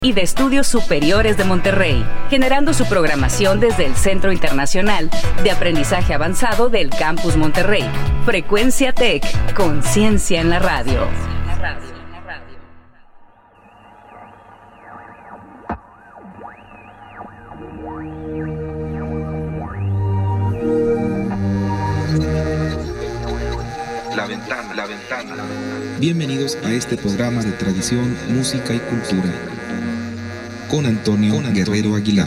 y de Estudios Superiores de Monterrey, generando su programación desde el Centro Internacional de Aprendizaje Avanzado del Campus Monterrey. Frecuencia Tech, conciencia en la radio. La ventana. Bienvenidos a este programa de tradición, música y cultura con Antonio Guerrero Aguilar.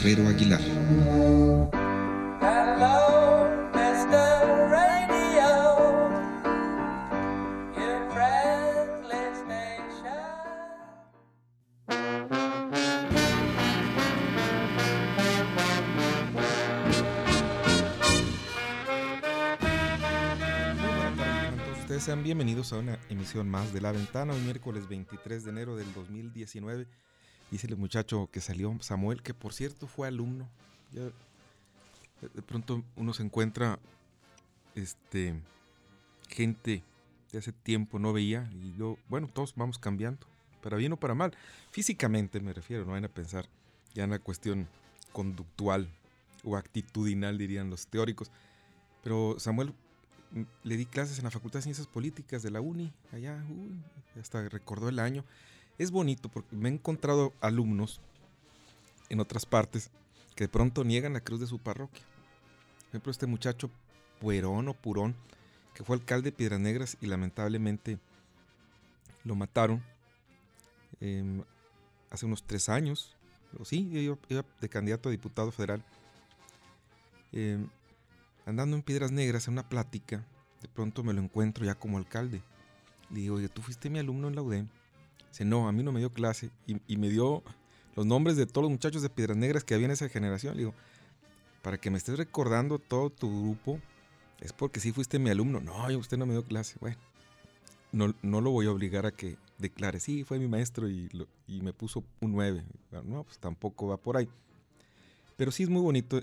Sean bienvenidos a una emisión más de La Ventana, hoy miércoles 23 de enero del 2019. Dice el muchacho que salió, Samuel, que por cierto fue alumno. Ya, de pronto uno se encuentra gente que hace tiempo no veía y yo, bueno, todos vamos cambiando, para bien o para mal. Físicamente me refiero, no vayan a pensar ya en la cuestión conductual o actitudinal, dirían los teóricos. Pero Samuel, le di clases en la Facultad de Ciencias Políticas de la UNI, allá, hasta recordó el año. Es bonito porque me he encontrado alumnos en otras partes que de pronto niegan la cruz de su parroquia. Por ejemplo, este muchacho Purón, que fue alcalde de Piedras Negras y lamentablemente lo mataron hace unos 3 años. Sí, iba de candidato a diputado federal. Andando en Piedras Negras en una plática, de pronto me lo encuentro ya como alcalde. Le digo, oye, ¿tú fuiste mi alumno en la UDEM? Dice, no, a mí no me dio clase. Y me dio los nombres de todos los muchachos de Piedras Negras que había en esa generación. Le digo, para que me estés recordando todo tu grupo, es porque sí fuiste mi alumno. No, usted no me dio clase. Bueno, no lo voy a obligar a que declare. Sí, fue mi maestro y me puso un 9. No, pues tampoco va por ahí. Pero sí es muy bonito.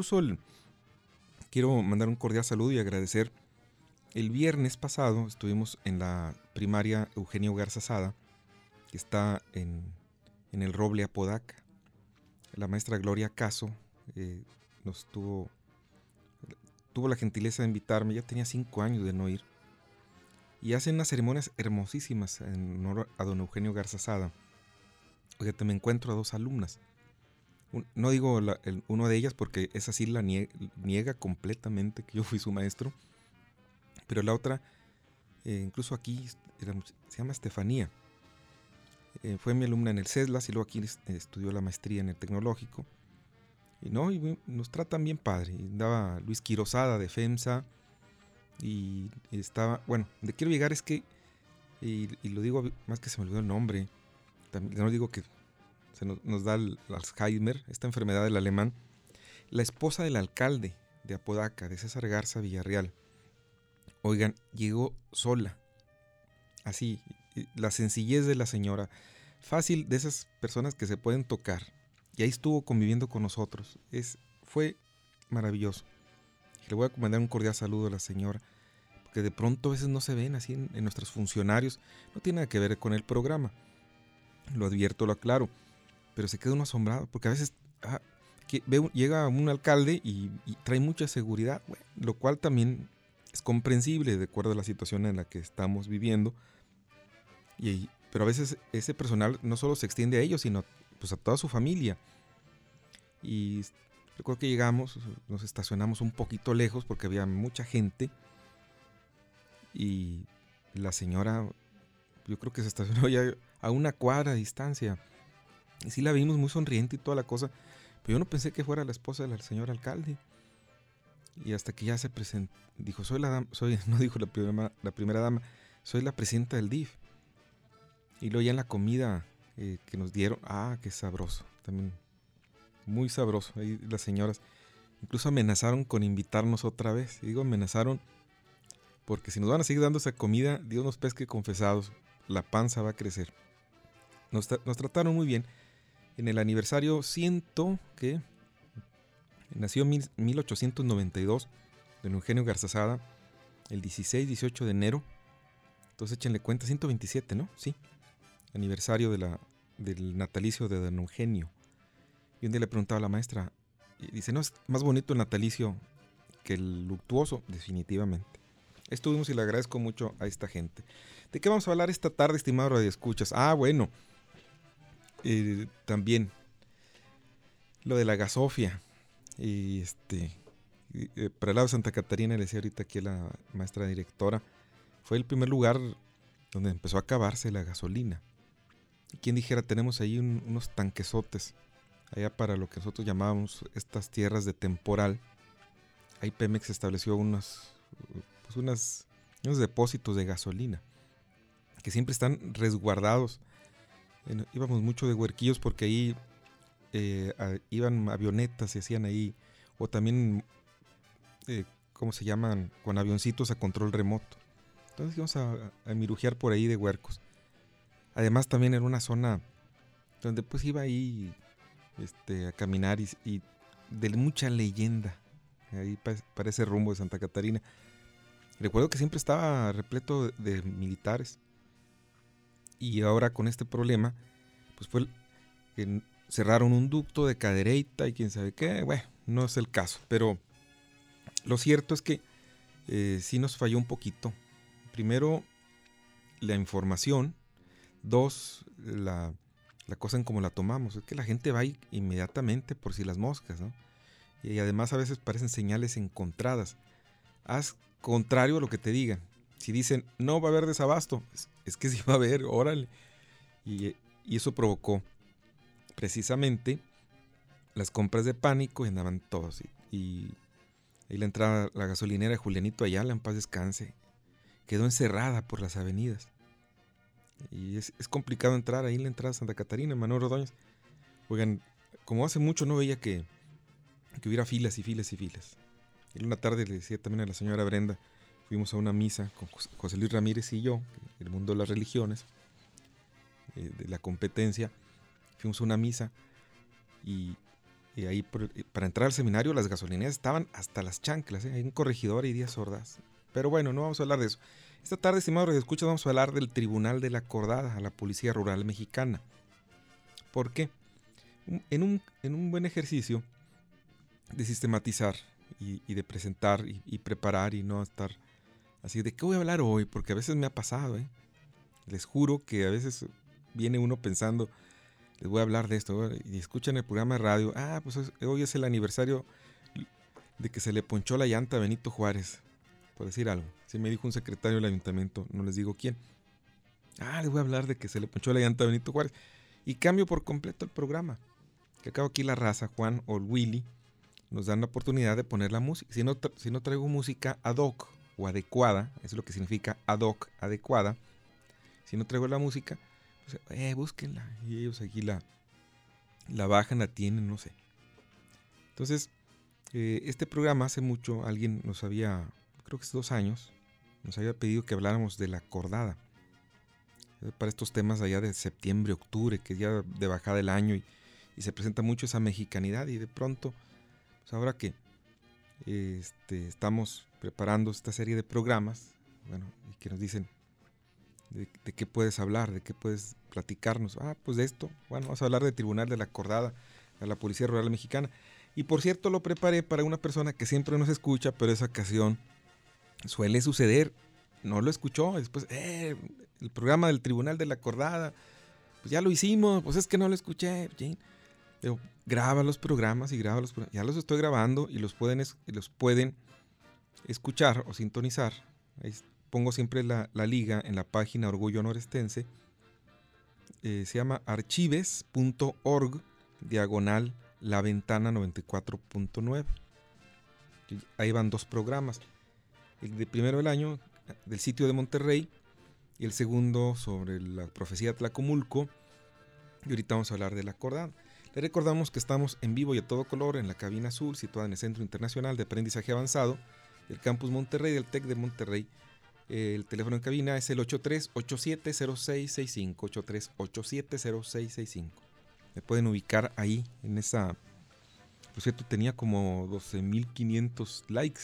Quiero mandar un cordial saludo y agradecer. El viernes pasado estuvimos en la primaria Eugenio Garza Sada, que está en el Roble Apodaca. La maestra Gloria Caso tuvo la gentileza de invitarme. Ya tenía 5 años de no ir. Y hacen unas ceremonias hermosísimas en honor a don Eugenio Garza Sada. Oye, me encuentro a 2 alumnas. No digo uno de ellas porque esa sí la niega completamente que yo fui su maestro. Pero la otra, incluso aquí, se llama Estefanía. Fue mi alumna en el CESLAS y luego aquí estudió la maestría en el Tecnológico. Y nos tratan bien padre. Y andaba Luis Quirozada de FEMSA. Y estaba, bueno, donde quiero llegar es que, y lo digo más que se me olvidó el nombre, también, no digo que nos da el Alzheimer, esta enfermedad del alemán. La esposa del alcalde de Apodaca, de César Garza Villarreal, oigan, llegó sola, así, la sencillez de la señora, fácil, de esas personas que se pueden tocar, y ahí estuvo conviviendo con nosotros. Fue maravilloso. Le voy a mandar un cordial saludo a la señora, porque de pronto a veces no se ven así en nuestros funcionarios. No tiene nada que ver con el programa, lo advierto, lo aclaro, pero se queda uno asombrado, porque a veces llega un alcalde y trae mucha seguridad, bueno, lo cual también es comprensible de acuerdo a la situación en la que estamos viviendo, pero a veces ese personal no solo se extiende a ellos, sino pues a toda su familia. Y recuerdo que llegamos, nos estacionamos un poquito lejos porque había mucha gente y la señora, yo creo que se estacionó ya a 1 cuadra de distancia. Y sí la vimos muy sonriente y toda la cosa, pero yo no pensé que fuera la esposa del señor alcalde. Y hasta que ya se presentó, dijo, no dijo la primera dama, soy la presidenta del DIF. Y luego ya en la comida que nos dieron, qué sabroso, también muy sabroso. Ahí las señoras incluso amenazaron con invitarnos otra vez. Y digo amenazaron porque si nos van a seguir dando esa comida, Dios nos pesque confesados, la panza va a crecer. Nos trataron muy bien. En el aniversario que nació en 1892, don Eugenio Garza Sada, el 16-18 de enero. Entonces échenle cuenta, 127, ¿no? Sí. Aniversario de la del natalicio de Don Eugenio. Y un día le preguntaba a la maestra, y dice, no, es más bonito el natalicio que el luctuoso, definitivamente. Estuvimos y le agradezco mucho a esta gente. ¿De qué vamos a hablar esta tarde, estimado radioescuchas? Bueno, también lo de la gasofia. Y para el lado de Santa Catarina, le decía ahorita aquí a la maestra directora, fue el primer lugar donde empezó a acabarse la gasolina. Y quien dijera, tenemos ahí unos tanquesotes, allá para lo que nosotros llamábamos estas tierras de temporal. Ahí Pemex estableció unos depósitos de gasolina que siempre están resguardados. Íbamos mucho de huerquillos porque ahí iban avionetas y hacían ahí, o también, ¿cómo se llaman? Con avioncitos a control remoto. Entonces íbamos a mirujear por ahí de huercos. Además también era una zona donde pues iba ahí a caminar y de mucha leyenda ahí para ese rumbo de Santa Catarina. Recuerdo que siempre estaba repleto de militares. Y ahora con este problema, pues fue que cerraron un ducto de Cadereyta y quién sabe qué. Bueno, no es el caso. Pero lo cierto es que sí nos falló un poquito. Primero, la información. Dos, la cosa en cómo la tomamos. Es que la gente va ahí inmediatamente por si las moscas, ¿no? Y además a veces parecen señales encontradas. Haz contrario a lo que te digan. Si dicen, no va a haber desabasto, es que sí va a haber, órale. Y eso provocó precisamente las compras de pánico y andaban todos. Y la entrada, la gasolinera de Julianito Ayala, en paz descanse, quedó encerrada por las avenidas. Y es complicado entrar ahí en la entrada de Santa Catarina, Manuel Ordóñez. Oigan, como hace mucho no veía que hubiera filas y filas y filas. Y una tarde le decía también a la señora Brenda, fuimos a una misa con José Luis Ramírez y yo, el mundo de las religiones, de la competencia. Fuimos a una misa y ahí para entrar al seminario las gasolineras estaban hasta las chanclas, hay un Corregidora y Díaz Ordaz. Pero bueno, no vamos a hablar de eso. Esta tarde, estimados radioescuchas, vamos a hablar del Tribunal de la Acordada a la Policía Rural Mexicana. ¿Por qué? En un buen ejercicio de sistematizar y de presentar y preparar y no estar así de ¿qué voy a hablar hoy? Porque a veces me ha pasado, Les juro que a veces viene uno pensando, les voy a hablar de esto, y escuchan el programa de radio, pues hoy es el aniversario de que se le ponchó la llanta a Benito Juárez, por decir algo. Sí me dijo un secretario del ayuntamiento, no les digo quién. Les voy a hablar de que se le ponchó la llanta a Benito Juárez. Y cambio por completo el programa. Que acabo aquí la raza, Juan o el Willy, nos dan la oportunidad de poner la música. Si no traigo música ad hoc o adecuada, eso es lo que significa ad hoc, adecuada. Si no traigo la música, pues, búsquenla. Y ellos aquí la bajan, la tienen, no sé. Entonces, este programa hace mucho, alguien nos había, creo que hace 2 años, nos había pedido que habláramos de la acordada. Para estos temas allá de septiembre, octubre, que es ya de bajada del año y se presenta mucho esa mexicanidad y de pronto, pues ahora que estamos preparando esta serie de programas, y que nos dicen de qué puedes hablar, de qué puedes platicarnos. Pues de esto, vamos a hablar del Tribunal de la Acordada a la Policía Rural Mexicana. Y por cierto, lo preparé para una persona que siempre nos escucha, pero esa ocasión suele suceder, no lo escuchó, después, el programa del Tribunal de la Acordada, pues ya lo hicimos, pues es que no lo escuché. Pero graba los programas ya los estoy grabando y los pueden escuchar o sintonizar. Ahí pongo siempre la liga en la página Orgullo Norestense. Se llama archives.org /La Ventana 94.9. Ahí van 2 programas. El de primero del año, del sitio de Monterrey, y el segundo sobre la profecía de Tlacomulco. Y ahorita vamos a hablar de la acordada. Le recordamos que estamos en vivo y a todo color en la cabina azul, situada en el Centro Internacional de Aprendizaje Avanzado del Campus Monterrey, del TEC de Monterrey. El teléfono en cabina es el 83-870665, 83-870665. Me pueden ubicar ahí, en esa... Por cierto, tenía como 12,500 likes.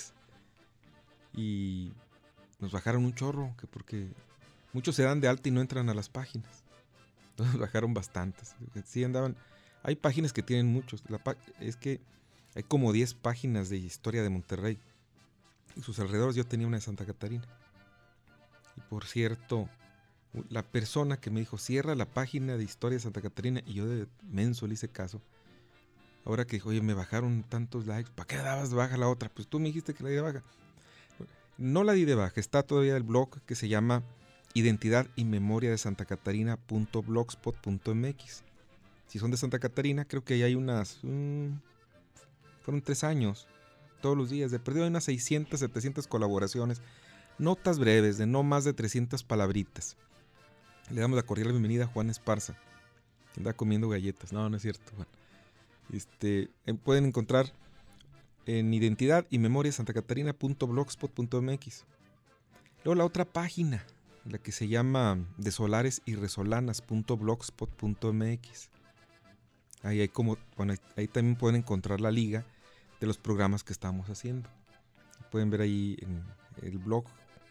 Y nos bajaron un chorro, porque muchos se dan de alta y no entran a las páginas. Entonces bajaron bastantes. Sí andaban. Hay páginas que tienen muchos. Es que hay como 10 páginas de historia de Monterrey. Y sus alrededores. Yo tenía una de Santa Catarina. Y por cierto, la persona que me dijo, cierra la página de historia de Santa Catarina, y yo de menso le hice caso. Ahora que dijo, oye, me bajaron tantos likes, ¿para qué dabas de baja la otra? Pues tú me dijiste que la di de baja. No la di de baja, está todavía el blog que se llama Identidad y Memoria de Santa Catarina.blogspot.mx. Si son de Santa Catarina, creo que ahí hay unas... fueron 3 años, todos los días. De perdido hay unas 600, 700 colaboraciones. Notas breves, de no más de 300 palabritas. Le damos la cordial bienvenida a Juan Esparza, que anda comiendo galletas. No es cierto, Juan. Pueden encontrar en Identidad y Memoria santacatarina.blogspot.mx. Luego la otra página, la que se llama de solares y resolanas.blogspot.mx. Ahí ahí también pueden encontrar la liga de los programas que estamos haciendo. Pueden ver ahí en el blog,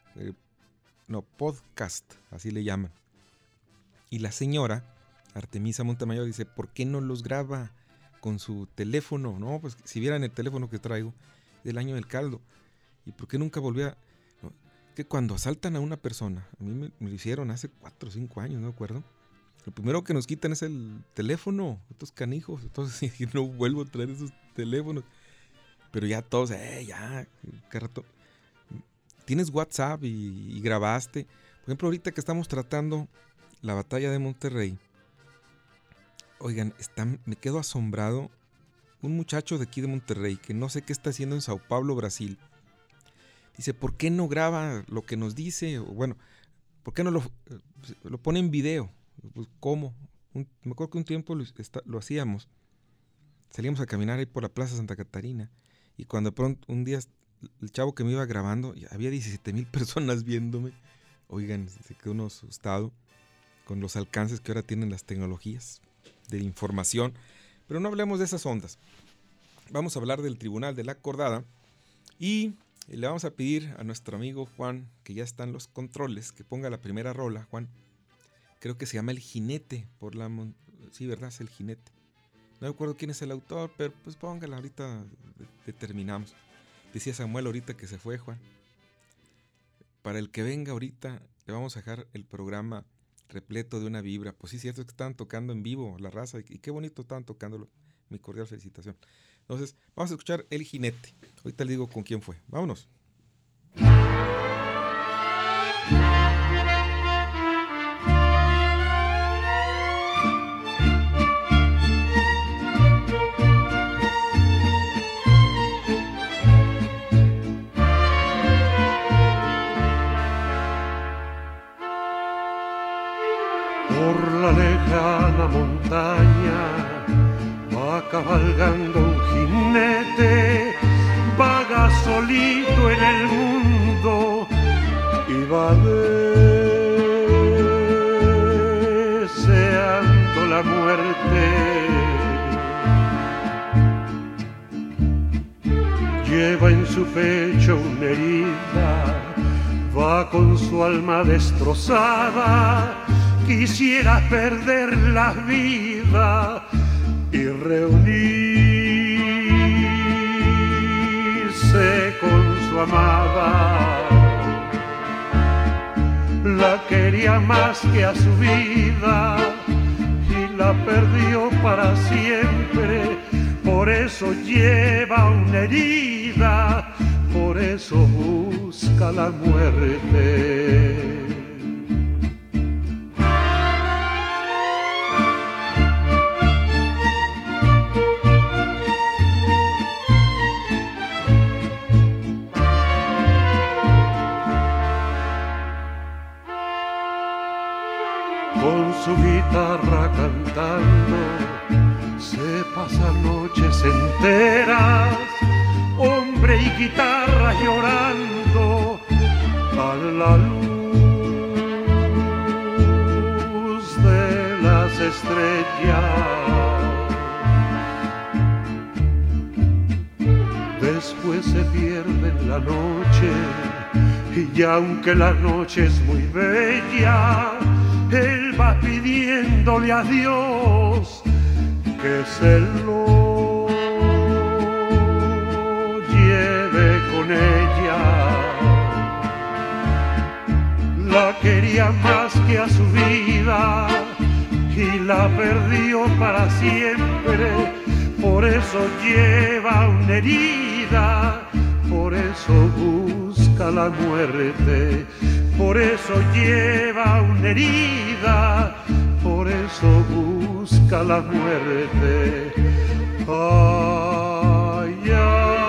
podcast, así le llaman. Y la señora Artemisa Montemayor dice, ¿por qué no los graba con su teléfono? No, pues si vieran el teléfono que traigo del año del caldo. ¿Y por qué nunca volví a...? No, que cuando asaltan a una persona, a mí me lo hicieron hace 4 o 5 años, no me acuerdo. Lo primero que nos quitan es el teléfono, estos canijos. Entonces no vuelvo a traer esos teléfonos. Pero ya todos, ya, cada rato. Tienes WhatsApp y grabaste. Por ejemplo, ahorita que estamos tratando la batalla de Monterrey, oigan, me quedo asombrado. Un muchacho de aquí de Monterrey, que no sé qué está haciendo en Sao Paulo, Brasil, dice, ¿por qué no graba lo que nos dice? O bueno, ¿por qué no lo pone en video? Pues, ¿cómo? Me acuerdo que un tiempo lo hacíamos. Salíamos a caminar ahí por la Plaza Santa Catarina, y cuando de pronto un día el chavo que me iba grabando, había 17,000 personas viéndome. Oigan, se quedó uno asustado con los alcances que ahora tienen las tecnologías de información. Pero no hablemos de esas ondas. Vamos a hablar del Tribunal de la Acordada, y le vamos a pedir a nuestro amigo Juan, que ya están los controles, que ponga la primera rola. Juan, creo que se llama El Jinete, sí, ¿verdad? Es El Jinete. No me acuerdo quién es el autor, pero pues póngala, ahorita determinamos. Decía Samuel ahorita que se fue, Juan. Para el que venga ahorita, le vamos a dejar el programa repleto de una vibra. Pues sí, cierto, es que estaban tocando en vivo La Raza, y qué bonito estaban tocándolo. Mi cordial felicitación. Entonces, vamos a escuchar El Jinete. Ahorita le digo con quién fue. Vámonos. Por la lejana montaña va cabalgando un jinete, vaga solito en el mundo y va deseando la muerte. Lleva en su pecho una herida, va con su alma destrozada. Quisiera perder la vida y reunirse con su amada. La quería más que a su vida y la perdió para siempre. Por eso lleva una herida, por eso busca la muerte. Con su guitarra cantando se pasa noches enteras, hombre y guitarra llorando a la luz de las estrellas. Después se pierde en la noche y aunque la noche es muy bella, él va pidiéndole a Dios que se lo lleve con ella. La quería más que a su vida y la perdió para siempre. Por eso lleva una herida, por eso busca la muerte. Por eso lleva una herida, por eso busca la muerte. Ay, ay,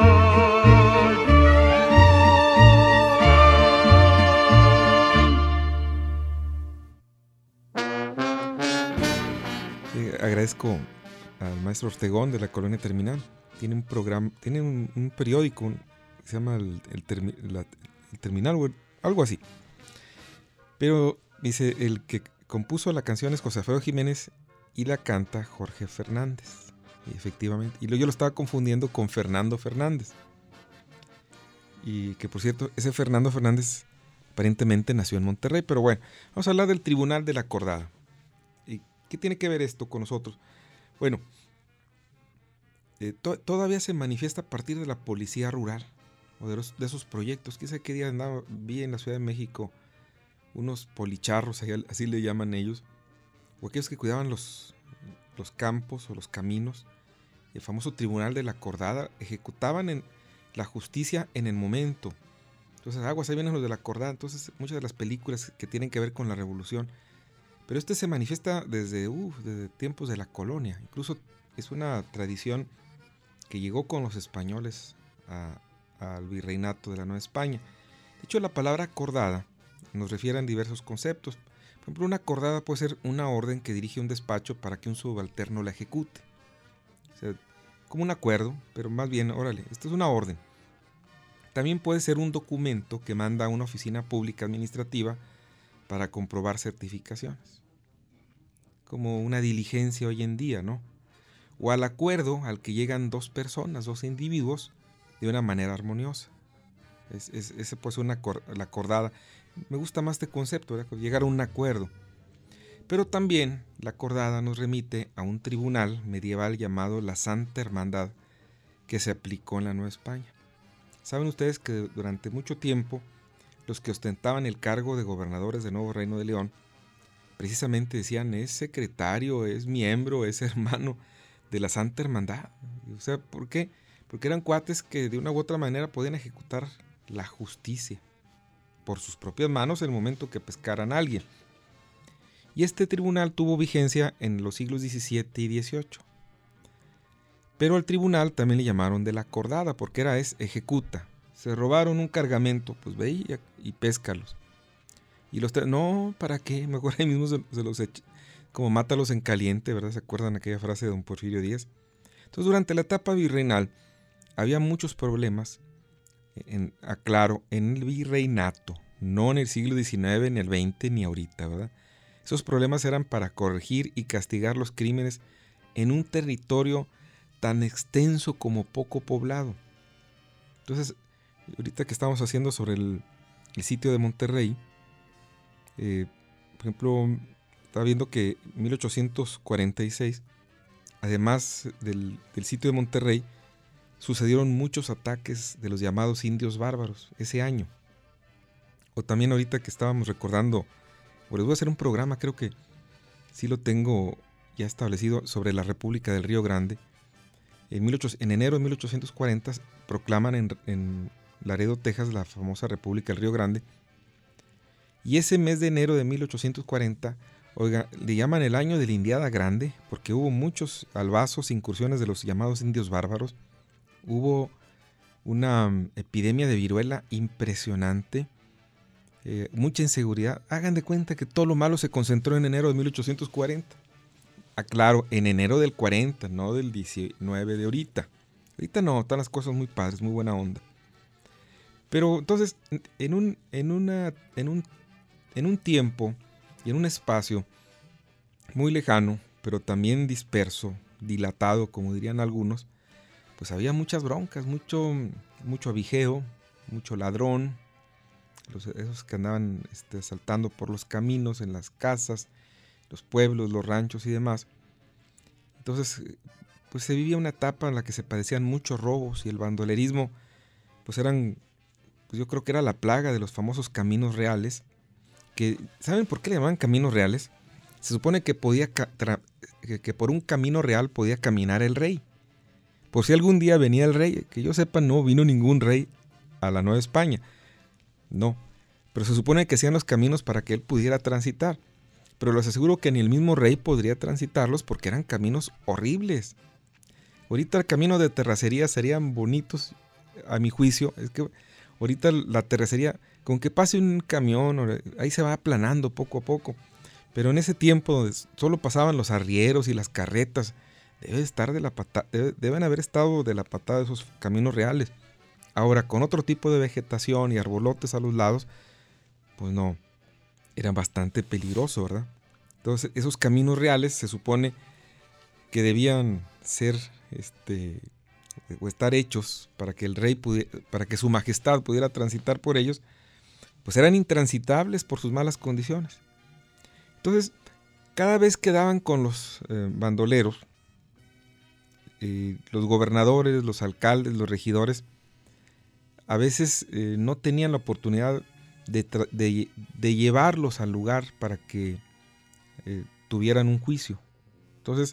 ay. Agradezco al maestro Ortegón de la Colonia Terminal. Tiene un programa, tiene un periódico que se llama el Terminal, o algo así. Pero dice, el que compuso la canción es José Alfredo Jiménez y la canta Jorge Fernández. Y efectivamente, y yo lo estaba confundiendo con Fernando Fernández. Y que por cierto, ese Fernando Fernández aparentemente nació en Monterrey. Pero bueno, vamos a hablar del Tribunal de la Acordada. ¿Y qué tiene que ver esto con nosotros? Bueno, todavía se manifiesta a partir de la policía rural o de esos proyectos. ¿Qué sé qué día vi en la Ciudad de México unos policharros, así le llaman ellos, o aquellos que cuidaban los campos o los caminos? El famoso Tribunal de la Acordada, ejecutaban la justicia en el momento. Entonces, aguas, ahí vienen los de la Acordada. Entonces, muchas de las películas que tienen que ver con la revolución, pero se manifiesta desde tiempos de la colonia. Incluso es una tradición que llegó con los españoles al virreinato de la Nueva España. De hecho, la palabra acordada nos refiere a diversos conceptos. Por ejemplo, una acordada puede ser una orden que dirige un despacho para que un subalterno la ejecute. O sea, como un acuerdo, pero más bien, órale, esto es una orden. También puede ser un documento que manda a una oficina pública administrativa para comprobar certificaciones. Como una diligencia hoy en día, ¿no? O al acuerdo al que llegan dos personas, dos individuos, de una manera armoniosa. Ese puede ser la acordada. Me gusta más este concepto, ¿verdad? Llegar a un acuerdo. Pero también la acordada nos remite a un tribunal medieval llamado la Santa Hermandad, que se aplicó en la Nueva España. Saben ustedes que durante mucho tiempo los que ostentaban el cargo de gobernadores del Nuevo Reino de León precisamente decían, es secretario, es miembro, es hermano de la Santa Hermandad. O sea, ¿por qué? Porque eran cuates que de una u otra manera podían ejecutar la justicia por sus propias manos en el momento que pescaran a alguien. Y este tribunal tuvo vigencia en los siglos XVII y XVIII. Pero al tribunal también le llamaron de la acordada, porque ejecuta. Se robaron un cargamento, pues ve y péscalos. Y no, ¿para qué? Mejor ahí mismo se los echa, como mátalos en caliente, ¿verdad? ¿Se acuerdan aquella frase de don Porfirio Díaz? Entonces, durante la etapa virreinal había muchos problemas, aclaro, en el virreinato, no en el siglo XIX, ni el XX, ni ahorita, ¿verdad? Esos problemas eran para corregir y castigar los crímenes en un territorio tan extenso como poco poblado. Entonces, ahorita que estamos haciendo sobre el sitio de Monterrey, por ejemplo, estaba viendo que en 1846, además del sitio de Monterrey, sucedieron muchos ataques de los llamados indios bárbaros ese año. O también ahorita que estábamos recordando, les voy a hacer un programa, creo que sí lo tengo ya establecido, sobre la República del Río Grande. En enero de 1840 proclaman en Laredo, Texas, la famosa República del Río Grande. Y ese mes de enero de 1840, le llaman el año de la Indiada Grande, porque hubo muchos albazos, incursiones de los llamados indios bárbaros. Hubo una epidemia de viruela impresionante, mucha inseguridad. Hagan de cuenta que todo lo malo se concentró en enero de 1840. Aclaro, en enero del 40, no del 19 de ahorita. Ahorita no, están las cosas muy padres, muy buena onda. Pero entonces, en un tiempo y en un espacio muy lejano, pero también disperso, dilatado, como dirían algunos, pues había muchas broncas, mucho avijeo, mucho ladrón, esos que andaban saltando por los caminos, en las casas, los pueblos, los ranchos y demás. Entonces, pues se vivía una etapa en la que se padecían muchos robos y el bandolerismo, pues yo creo que era la plaga de los famosos caminos reales, que, ¿saben por qué le llamaban caminos reales? Se supone que que por un camino real podía caminar el rey. Por si algún día venía el rey, que yo sepa, no vino ningún rey a la Nueva España. No, pero se supone que hacían los caminos para que él pudiera transitar. Pero les aseguro que ni el mismo rey podría transitarlos porque eran caminos horribles. Ahorita el camino de terracería serían bonitos, a mi juicio. Es que ahorita la terracería, con que pase un camión, ahí se va aplanando poco a poco. Pero en ese tiempo donde solo pasaban los arrieros y las carretas, deben haber estado de la patada esos caminos reales. Ahora, con otro tipo de vegetación y arbolotes a los lados, pues no, eran bastante peligrosos, ¿verdad? Entonces, esos caminos reales se supone que debían ser, o estar hechos para que el rey para que su majestad pudiera transitar por ellos, pues eran intransitables por sus malas condiciones. Entonces, cada vez que daban con los bandoleros, los gobernadores, los alcaldes, los regidores, a veces no tenían la oportunidad de llevarlos al lugar para que tuvieran un juicio. Entonces,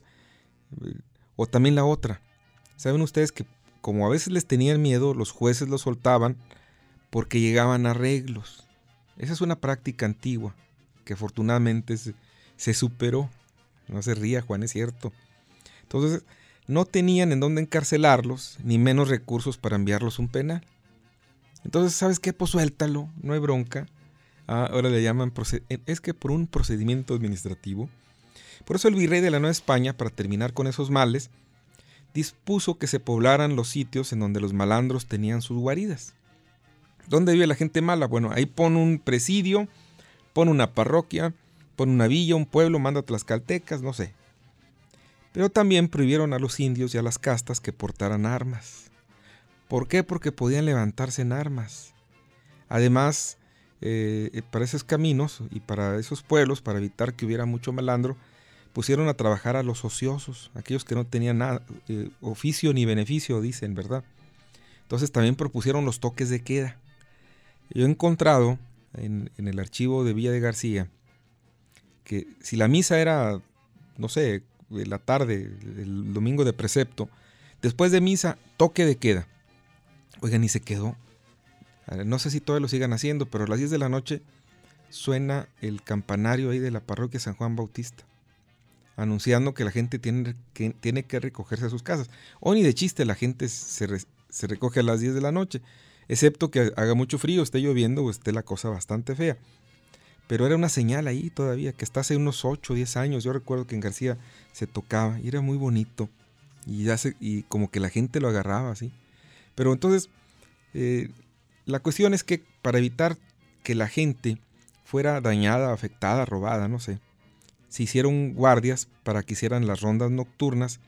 o también la otra, ¿saben ustedes que como a veces les tenían miedo, los jueces los soltaban porque llegaban arreglos? Esa es una práctica antigua que afortunadamente se superó. No se ría, Juan, es cierto. Entonces, no tenían en dónde encarcelarlos, ni menos recursos para enviarlos a un penal. Entonces, ¿sabes qué? Pues suéltalo, no hay bronca. Ahora le llaman, es que por un procedimiento administrativo. Por eso el virrey de la Nueva España, para terminar con esos males, dispuso que se poblaran los sitios en donde los malandros tenían sus guaridas. ¿Dónde vive la gente mala? Bueno, ahí pon un presidio, pon una parroquia, pon una villa, un pueblo, manda tlaxcaltecas, no sé. Pero también prohibieron a los indios y a las castas que portaran armas. ¿Por qué? Porque podían levantarse en armas. Además, para esos caminos y para esos pueblos, para evitar que hubiera mucho malandro, pusieron a trabajar a los ociosos, aquellos que no tenían nada, oficio ni beneficio, dicen, ¿verdad? Entonces también propusieron los toques de queda. Yo he encontrado en el archivo de Villa de García que si la misa era, no sé, la tarde, el domingo de precepto, después de misa, toque de queda. Oigan, y se quedó. No sé si todavía lo sigan haciendo, pero a las 10 de la noche suena el campanario ahí de la parroquia San Juan Bautista, anunciando que la gente tiene que recogerse a sus casas. O ni de chiste la gente se recoge a las 10 de la noche, excepto que haga mucho frío, esté lloviendo o esté la cosa bastante fea. Pero era una señal ahí todavía, que hasta hace unos 8 o 10 años, yo recuerdo que en García se tocaba y era muy bonito. Y como que la gente lo agarraba así. Pero entonces, la cuestión es que para evitar que la gente fuera dañada, afectada, robada, no sé, se hicieron guardias para que hicieran las rondas nocturnas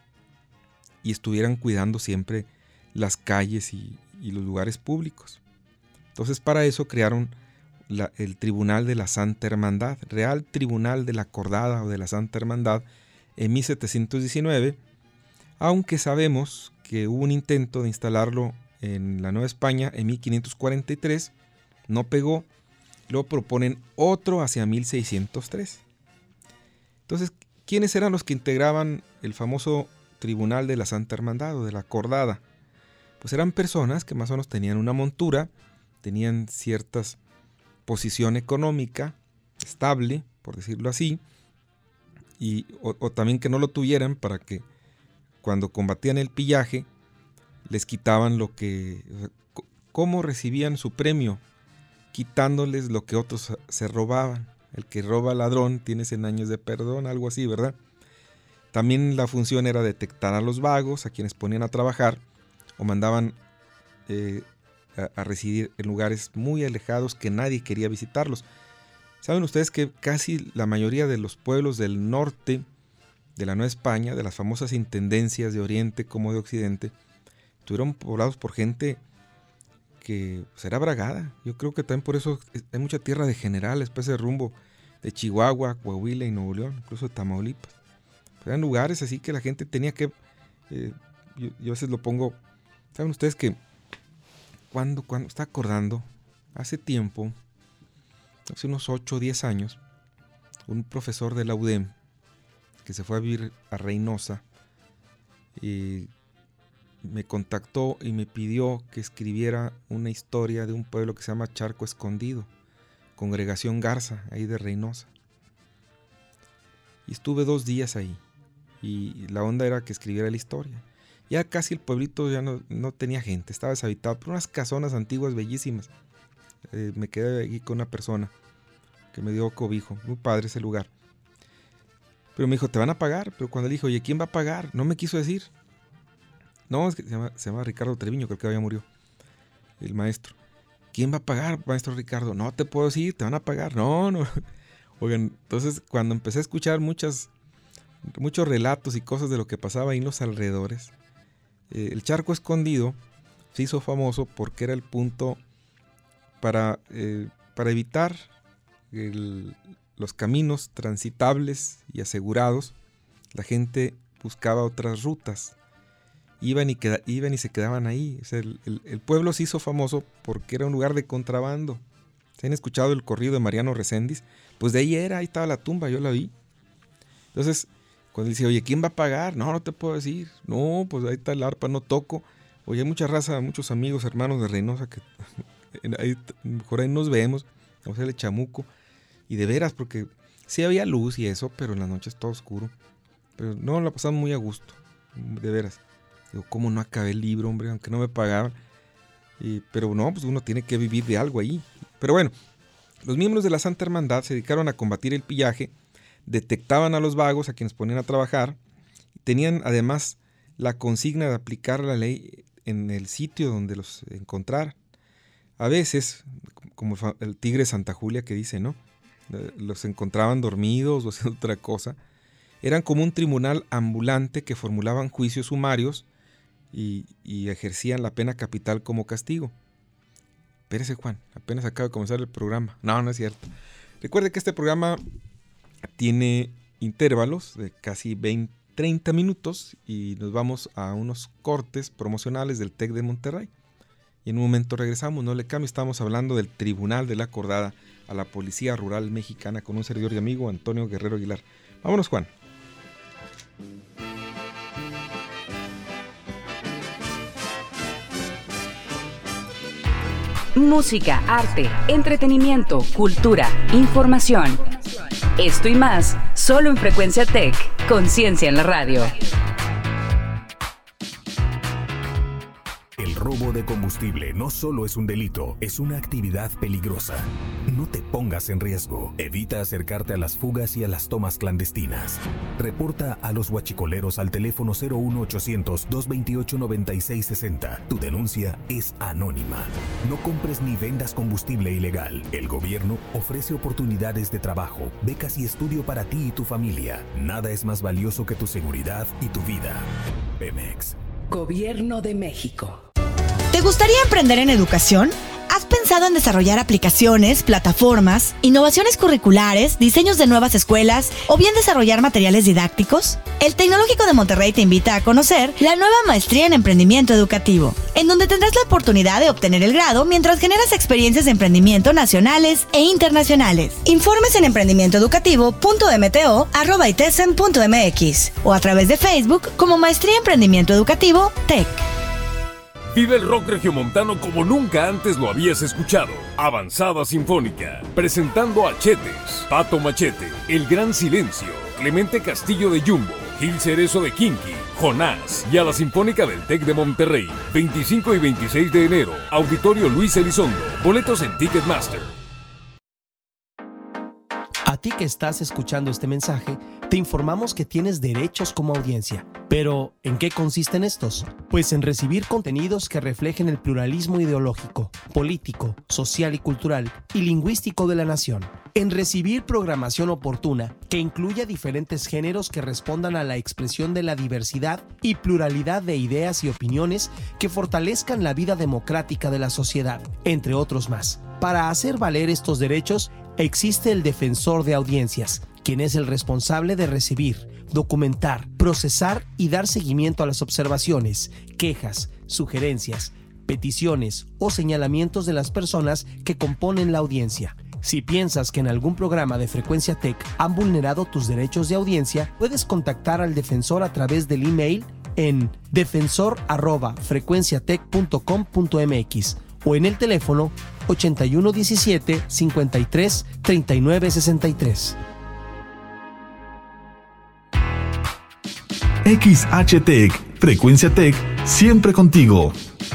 y estuvieran cuidando siempre las calles y los lugares públicos. Entonces, para eso crearon el Tribunal de la Santa Hermandad, Real Tribunal de la Cordada o de la Santa Hermandad, en 1719, aunque sabemos que hubo un intento de instalarlo en la Nueva España en 1543, no pegó, luego proponen otro hacia 1603. Entonces, ¿quiénes eran los que integraban el famoso Tribunal de la Santa Hermandad o de la Cordada? Pues eran personas que más o menos tenían una montura, tenían ciertas posición económica estable, por decirlo así, o también que no lo tuvieran para que cuando combatían el pillaje les quitaban cómo recibían su premio, quitándoles lo que otros se robaban. El que roba al ladrón tiene 100 años de perdón, algo así, ¿verdad? También la función era detectar a los vagos, a quienes ponían a trabajar o mandaban a residir en lugares muy alejados que nadie quería visitarlos. ¿Saben ustedes que casi la mayoría de los pueblos del norte de la Nueva España, de las famosas intendencias de Oriente como de Occidente, estuvieron poblados por gente porque pues, era bragada. Yo creo que también por eso hay mucha tierra de generales, pues ese rumbo de Chihuahua, Coahuila y Nuevo León, incluso de Tamaulipas. Pues, eran lugares así que la gente tenía que... yo a veces lo pongo... ¿Saben ustedes que cuando está acordando, hace tiempo, hace unos 8 o 10 años, un profesor de la UDEM que se fue a vivir a Reynosa y me contactó y me pidió que escribiera una historia de un pueblo que se llama Charco Escondido, Congregación Garza, ahí de Reynosa. Y estuve 2 días ahí y la onda era que escribiera la historia. Ya casi el pueblito ya no tenía gente, estaba deshabitado por unas casonas antiguas bellísimas. Me quedé ahí con una persona que me dio cobijo, muy padre ese lugar. Pero me dijo, te van a pagar. Pero cuando le dije, oye, ¿quién va a pagar? No me quiso decir. No, es que se llama Ricardo Treviño, creo que ya murió, el maestro. ¿Quién va a pagar, maestro Ricardo? No te puedo decir, te van a pagar. No. Oigan, entonces cuando empecé a escuchar muchos relatos y cosas de lo que pasaba ahí en los alrededores, el Charco Escondido se hizo famoso porque era el punto para evitar los caminos transitables y asegurados. La gente buscaba otras rutas. Iban y se quedaban ahí. O sea, el pueblo se hizo famoso porque era un lugar de contrabando. ¿Se han escuchado el corrido de Mariano Reséndiz? Pues de ahí estaba la tumba, yo la vi. Entonces, cuando dice, oye, ¿quién va a pagar? No te puedo decir. No, pues ahí está el arpa, no toco. Oye, hay mucha raza, muchos amigos, hermanos de Reynosa que mejor ahí nos vemos. Vamos a hacerle chamuco. Y de veras, porque sí había luz y eso, pero en las noches todo oscuro. Pero no, la pasamos muy a gusto, de veras. Digo, ¿cómo no acabé el libro, hombre? Aunque no me pagaban. Pero no, pues uno tiene que vivir de algo ahí. Pero bueno, los miembros de la Santa Hermandad se dedicaron a combatir el pillaje, detectaban a los vagos, a quienes ponían a trabajar, y tenían además la consigna de aplicar la ley en el sitio donde los encontraran. A veces, como el tigre Santa Julia que dice, ¿no? Los encontraban dormidos o haciendo otra cosa. Eran como un tribunal ambulante que formulaban juicios sumarios y ejercían la pena capital como castigo. Espérese, Juan, apenas acaba de comenzar el programa. No es cierto. Recuerde que este programa tiene intervalos de casi 30 minutos y nos vamos a unos cortes promocionales del TEC de Monterrey. Y en un momento regresamos, no le cambie, estamos hablando del Tribunal de la Acordada a la Policía Rural Mexicana con un servidor y amigo, Antonio Guerrero Aguilar. Vámonos, Juan. Música, arte, entretenimiento, cultura, información. Esto y más, solo en Frecuencia Tech, Conciencia en la Radio. El robo de combustible no solo es un delito, es una actividad peligrosa. No te pongas en riesgo. Evita acercarte a las fugas y a las tomas clandestinas. Reporta a los huachicoleros al teléfono 01800-228-9660. Tu denuncia es anónima. No compres ni vendas combustible ilegal. El gobierno ofrece oportunidades de trabajo, becas y estudio para ti y tu familia. Nada es más valioso que tu seguridad y tu vida. Pemex. Gobierno de México. ¿Te gustaría emprender en educación? ¿Has pensado en desarrollar aplicaciones, plataformas, innovaciones curriculares, diseños de nuevas escuelas o bien desarrollar materiales didácticos? El Tecnológico de Monterrey te invita a conocer la nueva maestría en emprendimiento educativo, en donde tendrás la oportunidad de obtener el grado mientras generas experiencias de emprendimiento nacionales e internacionales. Informes en emprendimientoeducativo.mto@itesen.mx o a través de Facebook como Maestría Emprendimiento Educativo TEC. Vive el rock regiomontano como nunca antes lo habías escuchado. Avanzada Sinfónica, presentando a Chetes, Pato Machete, El Gran Silencio, Clemente Castillo de Jumbo, Gil Cerezo de Kinky, Jonás y a la Sinfónica del TEC de Monterrey. 25 y 26 de enero, Auditorio Luis Elizondo. Boletos en Ticketmaster. ti que estás escuchando este mensaje, te informamos que tienes derechos como audiencia. Pero, ¿en qué consisten estos? Pues en recibir contenidos que reflejen el pluralismo ideológico, político, social y cultural y lingüístico de la nación. En recibir programación oportuna que incluya diferentes géneros que respondan a la expresión de la diversidad y pluralidad de ideas y opiniones que fortalezcan la vida democrática de la sociedad, entre otros más. Para hacer valer estos derechos, existe el defensor de audiencias, quien es el responsable de recibir, documentar, procesar y dar seguimiento a las observaciones, quejas, sugerencias, peticiones o señalamientos de las personas que componen la audiencia. Si piensas que en algún programa de Frecuencia Tech han vulnerado tus derechos de audiencia, puedes contactar al defensor a través del email en defensor@frecuenciatech.com.mx o en el teléfono 8117 53 39 63. XHTech, Frecuencia Tech, siempre contigo.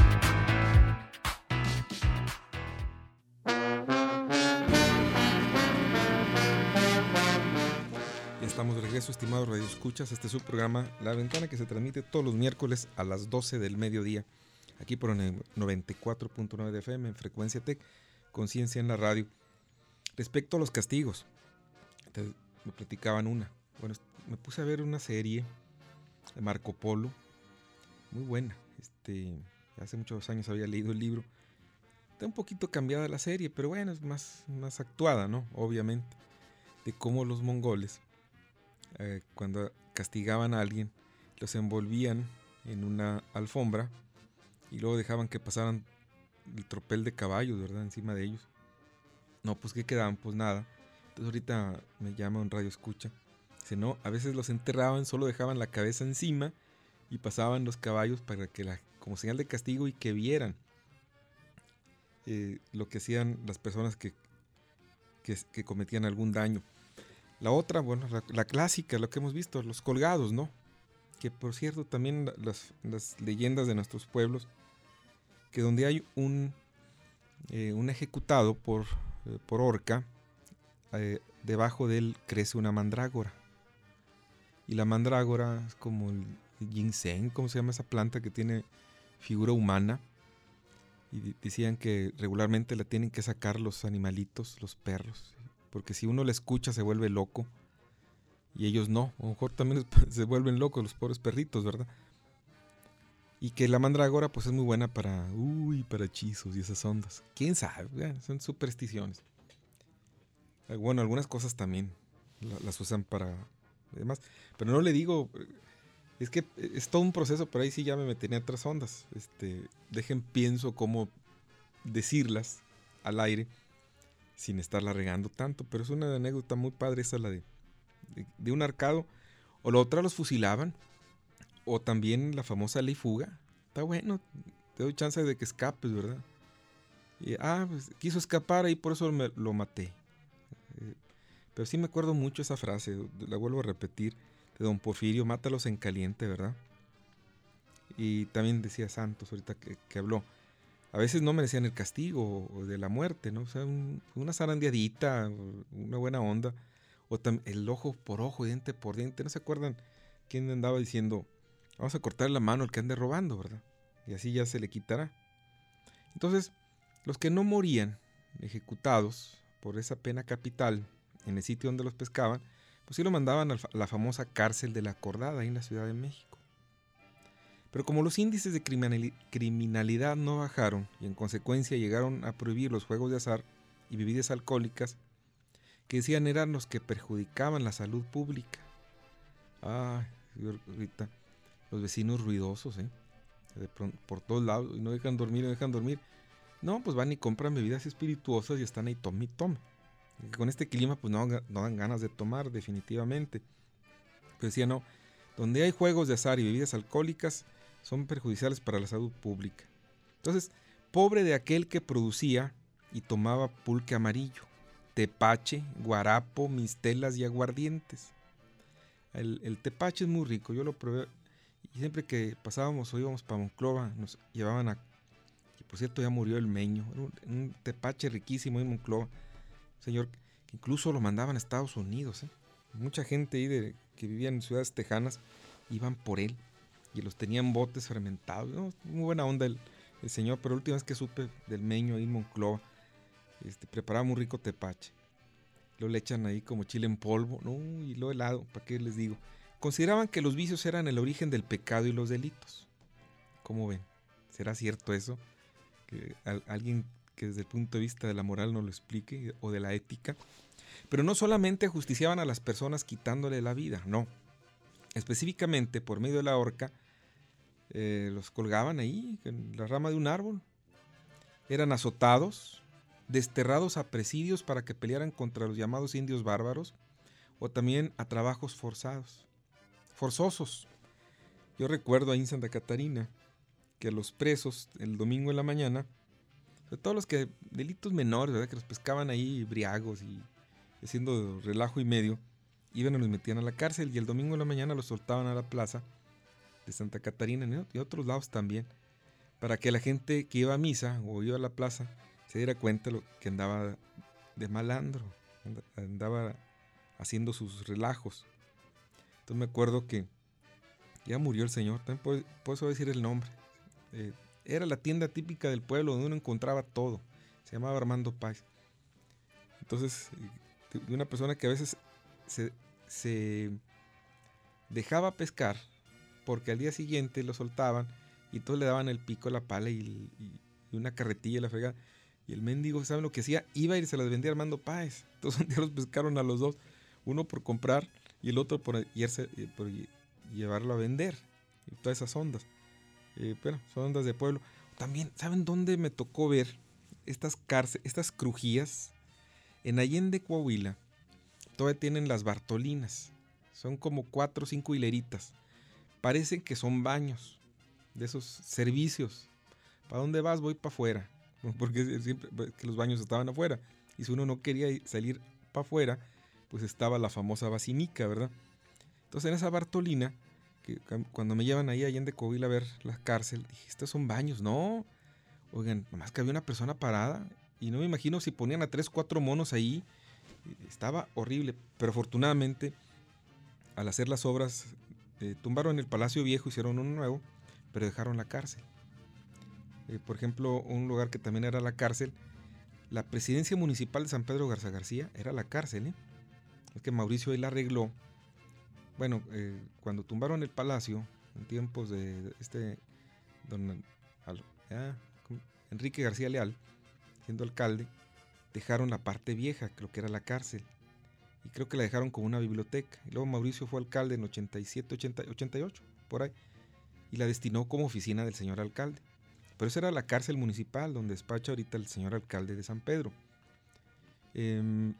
Estamos de regreso, estimados radioescuchas. Este es su programa La Ventana, que se transmite todos los miércoles a las 12 del mediodía, aquí por el 94.9 de FM en Frecuencia Tech, Conciencia en la radio. Respecto a los castigos, me platicaban una. Bueno, me puse a ver una serie de Marco Polo, muy buena. Hace muchos años había leído el libro. Está un poquito cambiada la serie, pero bueno, es más actuada, ¿no? Obviamente, de cómo los mongoles, cuando castigaban a alguien, los envolvían en una alfombra y luego dejaban que pasaran el tropel de caballos, ¿verdad?, encima de ellos. No, pues ¿qué quedaban? Pues nada. Entonces ahorita me llama un radio escucha. Dice, no, a veces los enterraban, solo dejaban la cabeza encima y pasaban los caballos para que como señal de castigo y que vieran lo que hacían las personas que cometían algún daño. La otra, bueno, la clásica, lo que hemos visto, los colgados, ¿no? Que por cierto también las leyendas de nuestros pueblos, que donde hay un ejecutado por horca, debajo de él crece una mandrágora. Y la mandrágora es como el ginseng, ¿cómo se llama esa planta que tiene figura humana? Y decían que regularmente la tienen que sacar los animalitos, los perros, porque si uno la escucha se vuelve loco, y ellos no, a lo mejor también se vuelven locos los pobres perritos, ¿verdad? Y que la mandrágora pues es muy buena para hechizos y esas ondas. ¿Quién sabe? Bueno, son supersticiones. Bueno, algunas cosas también las usan para demás, pero no le digo, es que es todo un proceso, pero ahí sí ya me metería en otras ondas. Pienso cómo decirlas al aire sin estarla regando tanto, pero es una anécdota muy padre esa, la de un arcado. O la otra, los fusilaban, o también la famosa ley fuga. Está bueno, te doy chance de que escapes, ¿verdad? Y, pues quiso escapar y por eso lo maté. Pero sí me acuerdo mucho esa frase, la vuelvo a repetir, de don Porfirio, mátalos en caliente, ¿verdad? Y también decía Santos ahorita que habló, a veces no merecían el castigo o de la muerte, ¿no? O sea, una zarandeadita, una buena onda, o el ojo por ojo, diente por diente. ¿No se acuerdan quién andaba diciendo, vamos a cortar la mano al que ande robando, ¿verdad? Y así ya se le quitará. Entonces, los que no morían ejecutados por esa pena capital en el sitio donde los pescaban, pues sí lo mandaban a la famosa cárcel de la Acordada, ahí en la Ciudad de México. Pero como los índices de criminalidad no bajaron y en consecuencia llegaron a prohibir los juegos de azar y bebidas alcohólicas, que decían eran los que perjudicaban la salud pública. Ahorita los vecinos ruidosos, por todos lados, y no dejan dormir. No, pues van y compran bebidas espirituosas y están ahí tome y tome. Con este clima pues no dan ganas de tomar definitivamente. Pero decía no, donde hay juegos de azar y bebidas alcohólicas son perjudiciales para la salud pública. Entonces, pobre de aquel que producía y tomaba pulque amarillo, tepache, guarapo, mistelas y aguardientes. El tepache es muy rico, yo lo probé y siempre que pasábamos o íbamos para Monclova nos llevaban y por cierto ya murió el Meño, un tepache riquísimo en Monclova, señor que incluso lo mandaban a Estados Unidos. Mucha gente ahí que vivía en ciudades tejanas iban por él y los tenían botes fermentados, ¿no? Muy buena onda el señor, pero la última vez que supe del Meño ahí en Monclova, preparaba muy rico tepache. Lo le echan ahí como chile en polvo, ¿no? Y lo helado, ¿para qué les digo? Consideraban que los vicios eran el origen del pecado y los delitos. ¿Cómo ven? ¿Será cierto eso? Que alguien que desde el punto de vista de la moral nos lo explique, o de la ética. Pero no solamente ajusticiaban a las personas quitándole la vida, no. Específicamente, por medio de la horca, los colgaban ahí, en la rama de un árbol. Eran azotados, desterrados a presidios para que pelearan contra los llamados indios bárbaros, o también a trabajos forzosos. Yo recuerdo ahí en Santa Catarina que a los presos, el domingo en la mañana, sobre todo los que delitos menores, ¿verdad?, que los pescaban ahí briagos y haciendo relajo y medio, iban y los metían a la cárcel, y el domingo en la mañana los soltaban a la plaza de Santa Catarina y otros lados también, para que la gente que iba a misa o iba a la plaza se diera cuenta lo que andaba de malandro, andaba haciendo sus relajos. Entonces me acuerdo que ya murió el señor, también puedo decir el nombre. Era la tienda típica del pueblo donde uno encontraba todo. Se llamaba Armando Páez. Entonces, de una persona que a veces se dejaba pescar porque al día siguiente lo soltaban y todos le daban el pico, la pala y una carretilla, la fregada. Y el mendigo, ¿saben lo que hacía? Iba y se las vendía a Armando Páez. Entonces un día los pescaron a los dos, uno por comprar y el otro por llevarlo a vender. Y todas esas ondas. Bueno, son ondas de pueblo. También, ¿saben dónde me tocó ver estas crujías? En Allende, Coahuila, todavía tienen las Bartolinas. Son como 4 o 5 hileritas. Parecen que son baños de esos servicios. ¿Para dónde vas? Voy para afuera. Porque siempre que los baños estaban afuera. Y si uno no quería salir para afuera, pues estaba la famosa basinica, ¿verdad? Entonces en esa Bartolina, que cuando me llevan ahí a Allende, Coahuila a ver la cárcel, dije, estos son baños. No, oigan, nomás que había una persona parada. Y no me imagino si ponían a 3, 4 monos ahí. Estaba horrible. Pero afortunadamente, al hacer las obras, tumbaron el Palacio Viejo, hicieron uno nuevo, pero dejaron la cárcel. Por ejemplo, un lugar que también era la cárcel, la presidencia municipal de San Pedro Garza García era la cárcel. Es que Mauricio ahí la arregló. Bueno, cuando tumbaron el palacio, en tiempos de don Enrique García Leal, siendo alcalde, dejaron la parte vieja, creo que era la cárcel, y creo que la dejaron como una biblioteca. Y luego Mauricio fue alcalde en 87, 88, por ahí, y la destinó como oficina del señor alcalde. Pero esa era la cárcel municipal donde despacha ahorita el señor alcalde de San Pedro. En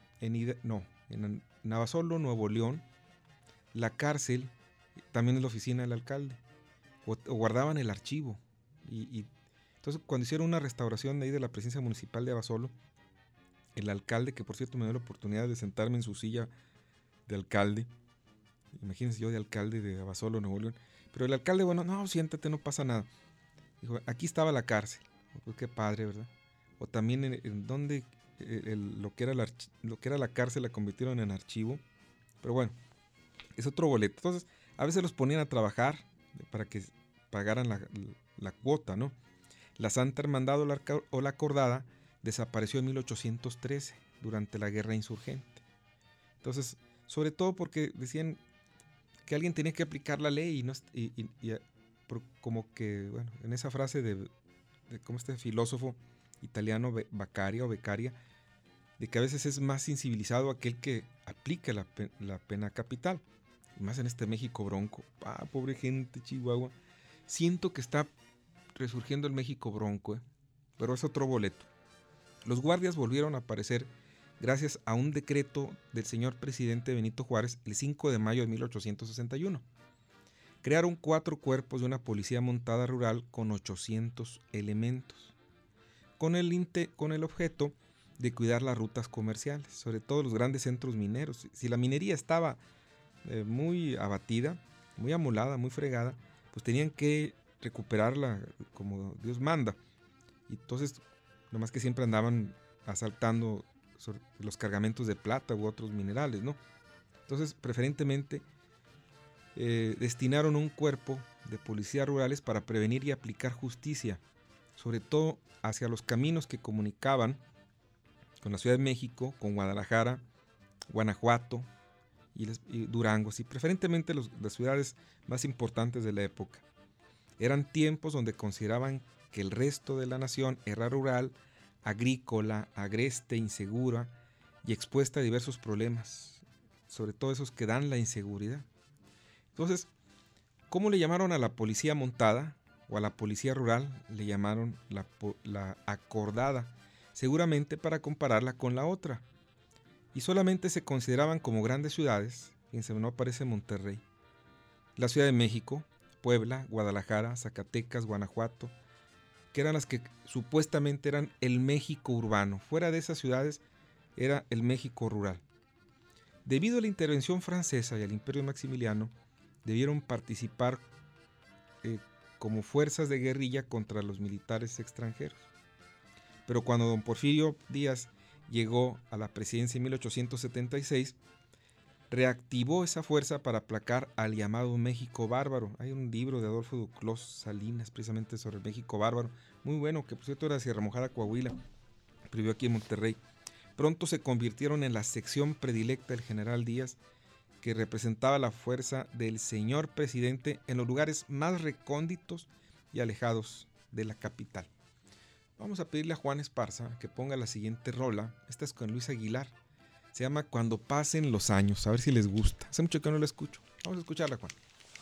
Navasolo, Nuevo León, la cárcel también es la oficina del alcalde, o guardaban el archivo. Y entonces cuando hicieron una restauración de ahí de la presidencia municipal de Abasolo, el alcalde, que por cierto me dio la oportunidad de sentarme en su silla de alcalde, imagínense yo de alcalde de Abasolo, Nuevo León, pero el alcalde, bueno, no, siéntate, no pasa nada. Dijo, aquí estaba la cárcel. Pues qué padre, ¿verdad? O también en donde lo que era la cárcel la convirtieron en archivo. Pero bueno, es otro boleto. Entonces, a veces los ponían a trabajar para que pagaran la cuota, ¿no? La Santa Hermandad o la Cordada desapareció en 1813 durante la guerra insurgente. Entonces, sobre todo porque decían que alguien tenía que aplicar la ley y como que, bueno, en esa frase de como este filósofo italiano Beccaria, de que a veces es más incivilizado aquel que aplica la pena capital, y más en este México bronco. Pobre gente, Chihuahua. Siento que está resurgiendo el México bronco, pero es otro boleto. Los guardias volvieron a aparecer gracias a un decreto del señor presidente Benito Juárez el 5 de mayo de 1861. Crearon 4 cuerpos de una policía montada rural con 800 elementos, con el objeto de cuidar las rutas comerciales, sobre todo los grandes centros mineros. Si la minería estaba muy abatida, muy amolada, muy fregada, pues tenían que recuperarla como Dios manda. Y entonces, nomás que siempre andaban asaltando los cargamentos de plata u otros minerales, ¿no? Entonces, preferentemente, destinaron un cuerpo de policías rurales para prevenir y aplicar justicia, sobre todo hacia los caminos que comunicaban con la Ciudad de México, con Guadalajara, Guanajuato y Durango, y preferentemente las ciudades más importantes de la época. Eran tiempos donde consideraban que el resto de la nación era rural, agrícola, agreste, insegura y expuesta a diversos problemas, sobre todo esos que dan la inseguridad. Entonces, ¿cómo le llamaron a la policía montada o a la policía rural? Le llamaron la acordada, seguramente para compararla con la otra. Y solamente se consideraban como grandes ciudades, fíjense, no aparece Monterrey, la Ciudad de México, Puebla, Guadalajara, Zacatecas, Guanajuato, que eran las que supuestamente eran el México urbano. Fuera de esas ciudades era el México rural. Debido a la intervención francesa y al Imperio Maximiliano, debieron participar como fuerzas de guerrilla contra los militares extranjeros. Pero cuando don Porfirio Díaz llegó a la presidencia en 1876, reactivó esa fuerza para aplacar al llamado México bárbaro. Hay un libro de Adolfo Duclos Salinas precisamente sobre el México bárbaro, muy bueno, que por cierto era de Sierra Mojada, Coahuila, pero vivió aquí en Monterrey. Pronto se convirtieron en la sección predilecta del general Díaz, que representaba la fuerza del señor presidente en los lugares más recónditos y alejados de la capital. Vamos a pedirle a Juan Esparza que ponga la siguiente rola. Esta es con Luis Aguilar. Se llama Cuando pasen los años. A ver si les gusta. Hace mucho que no la escucho. Vamos a escucharla, Juan.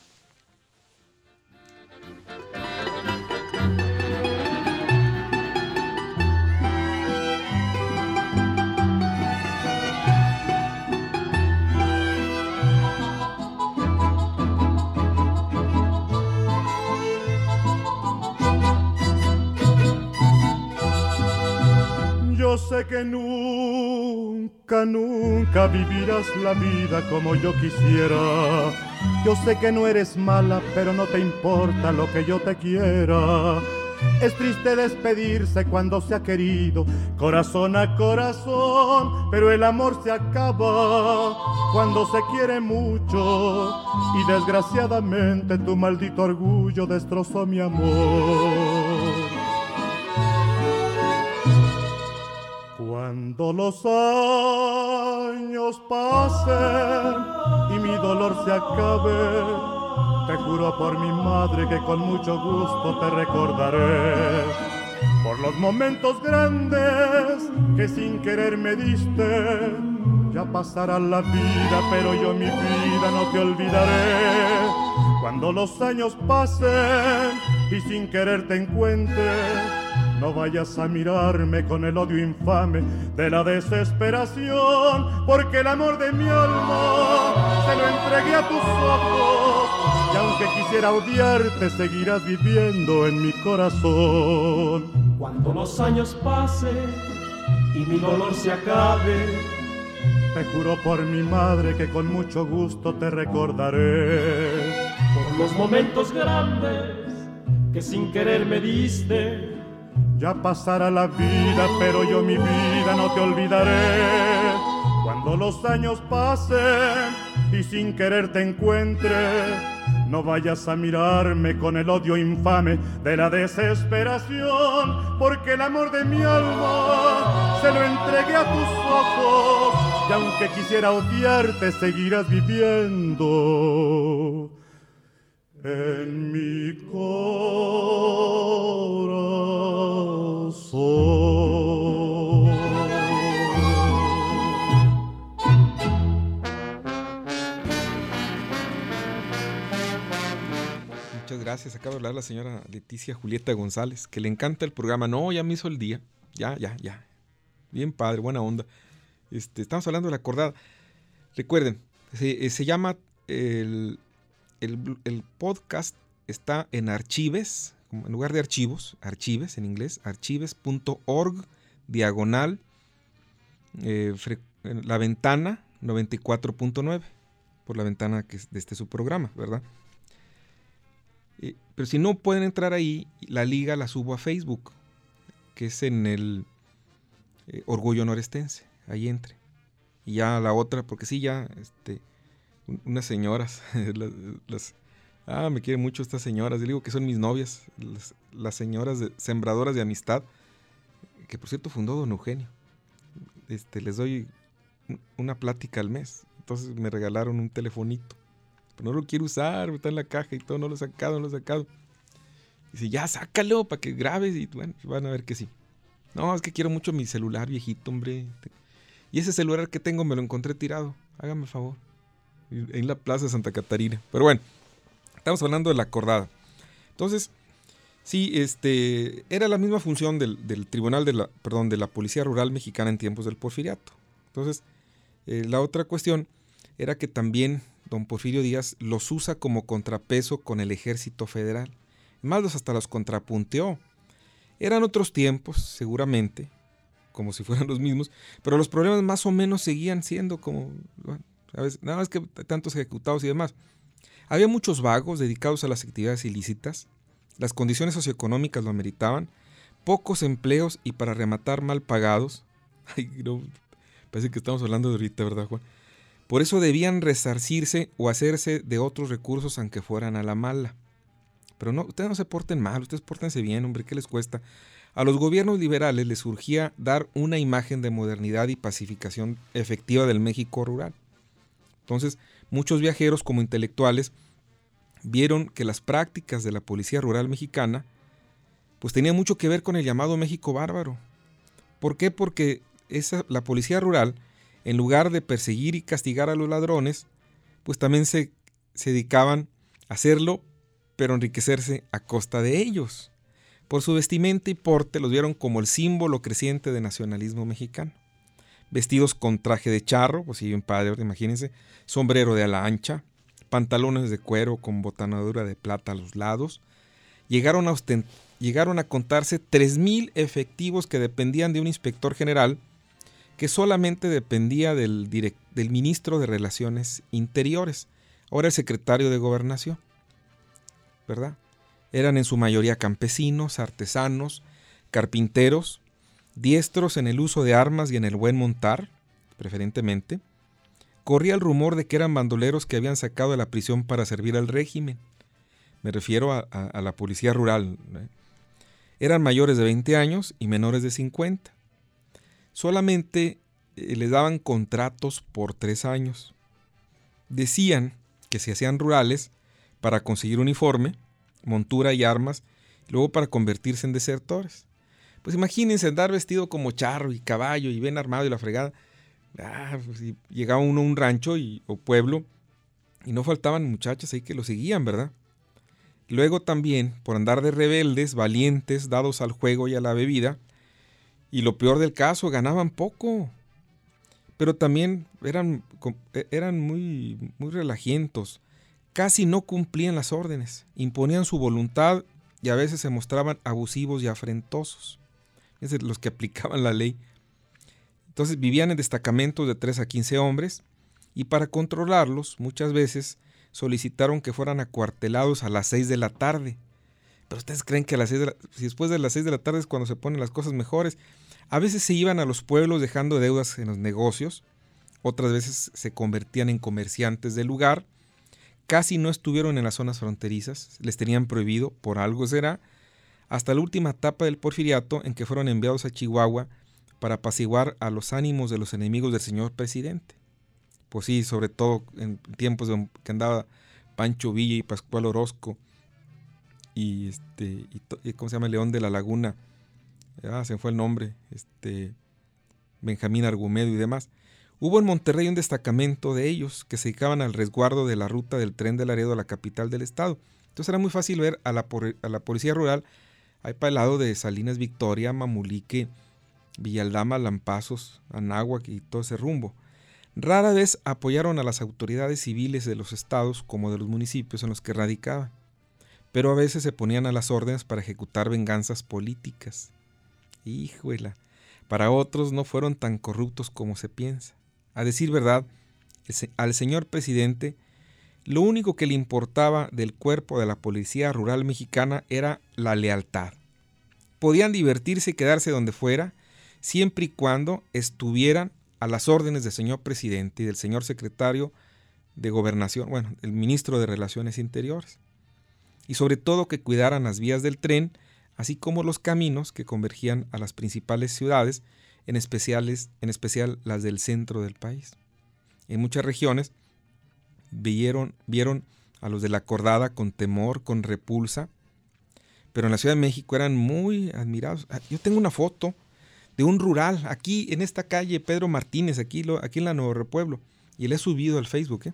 Yo sé que nunca, nunca vivirás la vida como yo quisiera. Yo sé que no eres mala, pero no te importa lo que yo te quiera. Es triste despedirse cuando se ha querido, corazón a corazón, pero el amor se acaba cuando se quiere mucho. Y desgraciadamente tu maldito orgullo destrozó mi amor. Cuando los años pasen y mi dolor se acabe, te juro por mi madre que con mucho gusto te recordaré. Por los momentos grandes que sin querer me diste, ya pasará la vida, pero yo mi vida no te olvidaré. Cuando los años pasen y sin querer te encuentre, no vayas a mirarme con el odio infame de la desesperación, porque el amor de mi alma se lo entregué a tus ojos, y aunque quisiera odiarte, seguirás viviendo en mi corazón. Cuando los años pasen y mi dolor se acabe, te juro por mi madre que con mucho gusto te recordaré. Por los momentos grandes que sin querer me diste, ya pasará la vida, pero yo mi vida no te olvidaré. Cuando los años pasen y sin querer te encuentre, no vayas a mirarme con el odio infame de la desesperación, porque el amor de mi alma se lo entregué a tus ojos, y aunque quisiera odiarte, seguirás viviendo en mi corazón. Muchas gracias. Acaba de hablar la señora Leticia Julieta González, que le encanta el programa. No, ya me hizo el día. Ya. Bien padre, buena onda. Estamos hablando de la acordada. Recuerden, se llama el podcast, está en Archives, en lugar de archivos, Archives en inglés, archives.org, diagonal, la ventana 94.9, por la ventana que es de su programa, ¿verdad? Pero si no pueden entrar ahí, la liga la subo a Facebook, que es en el Orgullo Norestense. ahí entre. Y ya la otra, porque sí, ya, unas señoras, me quieren mucho estas señoras, yo digo que son mis novias, las señoras sembradoras de amistad, que por cierto fundó don Eugenio. Les doy una plática al mes, entonces me regalaron un telefonito, pero no lo quiero usar, está en la caja y todo, no lo he sacado. Dice, ya sácalo para que grabes, y bueno, van a ver que sí. No, es que quiero mucho mi celular viejito, hombre. Y ese celular que tengo me lo encontré tirado, hágame el favor, en la plaza de Santa Catarina. Pero bueno, estamos hablando de la acordada. Entonces, sí, era la misma función del tribunal de la Policía Rural Mexicana en tiempos del Porfiriato. Entonces, la otra cuestión era que también don Porfirio Díaz los usa como contrapeso con el Ejército Federal. Más hasta los contrapunteó. Eran otros tiempos, seguramente, como si fueran los mismos, pero los problemas más o menos seguían siendo como, bueno, ¿sabes? Nada más que tantos ejecutados y demás. Había muchos vagos dedicados a las actividades ilícitas, las condiciones socioeconómicas lo ameritaban, pocos empleos y para rematar mal pagados. Ay, no, parece que estamos hablando de ahorita, ¿verdad, Juan? Por eso debían resarcirse o hacerse de otros recursos aunque fueran a la mala. Pero no, ustedes no se porten mal, ustedes pórtense bien, hombre, ¿qué les cuesta? A los gobiernos liberales les surgía dar una imagen de modernidad y pacificación efectiva del México rural. Entonces, muchos viajeros como intelectuales vieron que las prácticas de la policía rural mexicana pues tenían mucho que ver con el llamado México bárbaro. ¿Por qué? Porque la policía rural, en lugar de perseguir y castigar a los ladrones, pues también se dedicaban a hacerlo, pero enriquecerse a costa de ellos. Por su vestimenta y porte los vieron como el símbolo creciente de nacionalismo mexicano. Vestidos con traje de charro, pues sí, bien padre, imagínense, sombrero de ala ancha, pantalones de cuero con botonadura de plata a los lados. Llegaron a contarse 3,000 efectivos que dependían de un inspector general que solamente dependía del ministro de Relaciones Interiores, ahora el secretario de Gobernación, ¿verdad? Eran en su mayoría campesinos, artesanos, carpinteros, diestros en el uso de armas y en el buen montar, preferentemente. Corría el rumor de que eran bandoleros que habían sacado de la prisión para servir al régimen. Me refiero a la policía rural, ¿eh? Eran mayores de 20 años y menores de 50. Solamente les daban contratos por 3 años. Decían que se hacían rurales para conseguir uniforme, montura y armas, y luego para convertirse en desertores. Pues imagínense andar vestido como charro y caballo y bien armado y la fregada. Pues llegaba uno a un rancho o pueblo y no faltaban muchachas ahí que lo seguían, ¿verdad? Luego también, por andar de rebeldes, valientes, dados al juego y a la bebida, y lo peor del caso, ganaban poco. Pero también eran muy, muy relajientos. Casi no cumplían las órdenes, imponían su voluntad y a veces se mostraban abusivos y afrentosos. Es decir, los que aplicaban la ley. Entonces vivían en destacamentos de 3 a 15 hombres y para controlarlos muchas veces solicitaron que fueran acuartelados a las 6 de la tarde. Pero ustedes creen que si después de las 6 de la tarde es cuando se ponen las cosas mejores. A veces se iban a los pueblos dejando deudas en los negocios, otras veces se convertían en comerciantes del lugar. Casi no estuvieron en las zonas fronterizas, les tenían prohibido, por algo será, hasta la última etapa del Porfiriato en que fueron enviados a Chihuahua para apaciguar a los ánimos de los enemigos del señor presidente. Pues sí, sobre todo en tiempos que andaba Pancho Villa y Pascual Orozco y ¿cómo se llama? León de la Laguna, se me fue el nombre, Benjamín Argumedo y demás. Hubo en Monterrey un destacamento de ellos que se dedicaban al resguardo de la ruta del tren de Laredo a la capital del estado. Entonces era muy fácil ver a la policía rural ahí para el lado de Salinas Victoria, Mamulique, Villaldama, Lampazos, Anáhuac y todo ese rumbo. Rara vez apoyaron a las autoridades civiles de los estados como de los municipios en los que radicaban, pero a veces se ponían a las órdenes para ejecutar venganzas políticas. Híjole, para otros no fueron tan corruptos como se piensa. A decir verdad, al señor presidente, lo único que le importaba del cuerpo de la policía rural mexicana era la lealtad. Podían divertirse y quedarse donde fuera, siempre y cuando estuvieran a las órdenes del señor presidente y del señor secretario de Gobernación, bueno, el ministro de Relaciones Interiores, y sobre todo que cuidaran las vías del tren, así como los caminos que convergían a las principales ciudades, en especial las del centro del país. En muchas regiones vieron a los de la Cordada con temor, con repulsa, pero en la Ciudad de México eran muy admirados. Yo tengo una foto de un rural aquí en esta calle Pedro Martínez, aquí en la Nuevo Repueblo, y le he subido al Facebook.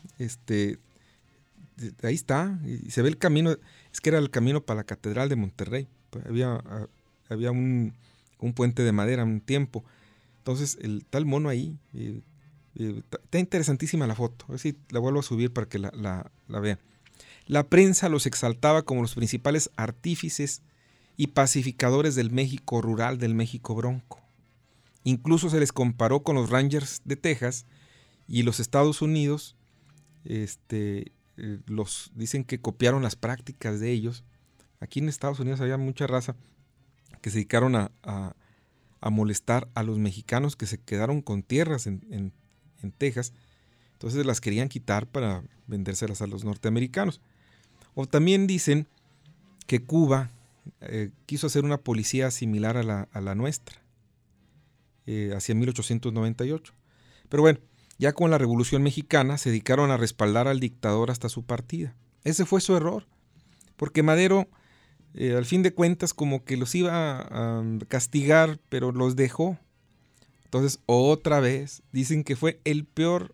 Ahí está, y se ve el camino, es que era el camino para la Catedral de Monterrey. Había un puente de madera un tiempo, entonces el tal mono ahí, está interesantísima la foto, a ver si la vuelvo a subir para que la vean. La prensa los exaltaba como los principales artífices y pacificadores del México rural, del México bronco. Incluso se les comparó con los Rangers de Texas, y los Estados Unidos los dicen que copiaron las prácticas de ellos. Aquí en Estados Unidos había mucha raza que se dedicaron a molestar a los mexicanos que se quedaron con tierras en Texas, entonces las querían quitar para vendérselas a los norteamericanos. O también dicen que Cuba quiso hacer una policía similar a la nuestra, hacia 1898. Pero bueno, ya con la Revolución Mexicana se dedicaron a respaldar al dictador hasta su partida. Ese fue su error, porque Madero, al fin de cuentas, como que los iba a castigar, pero los dejó. Entonces, otra vez, dicen que fue el peor,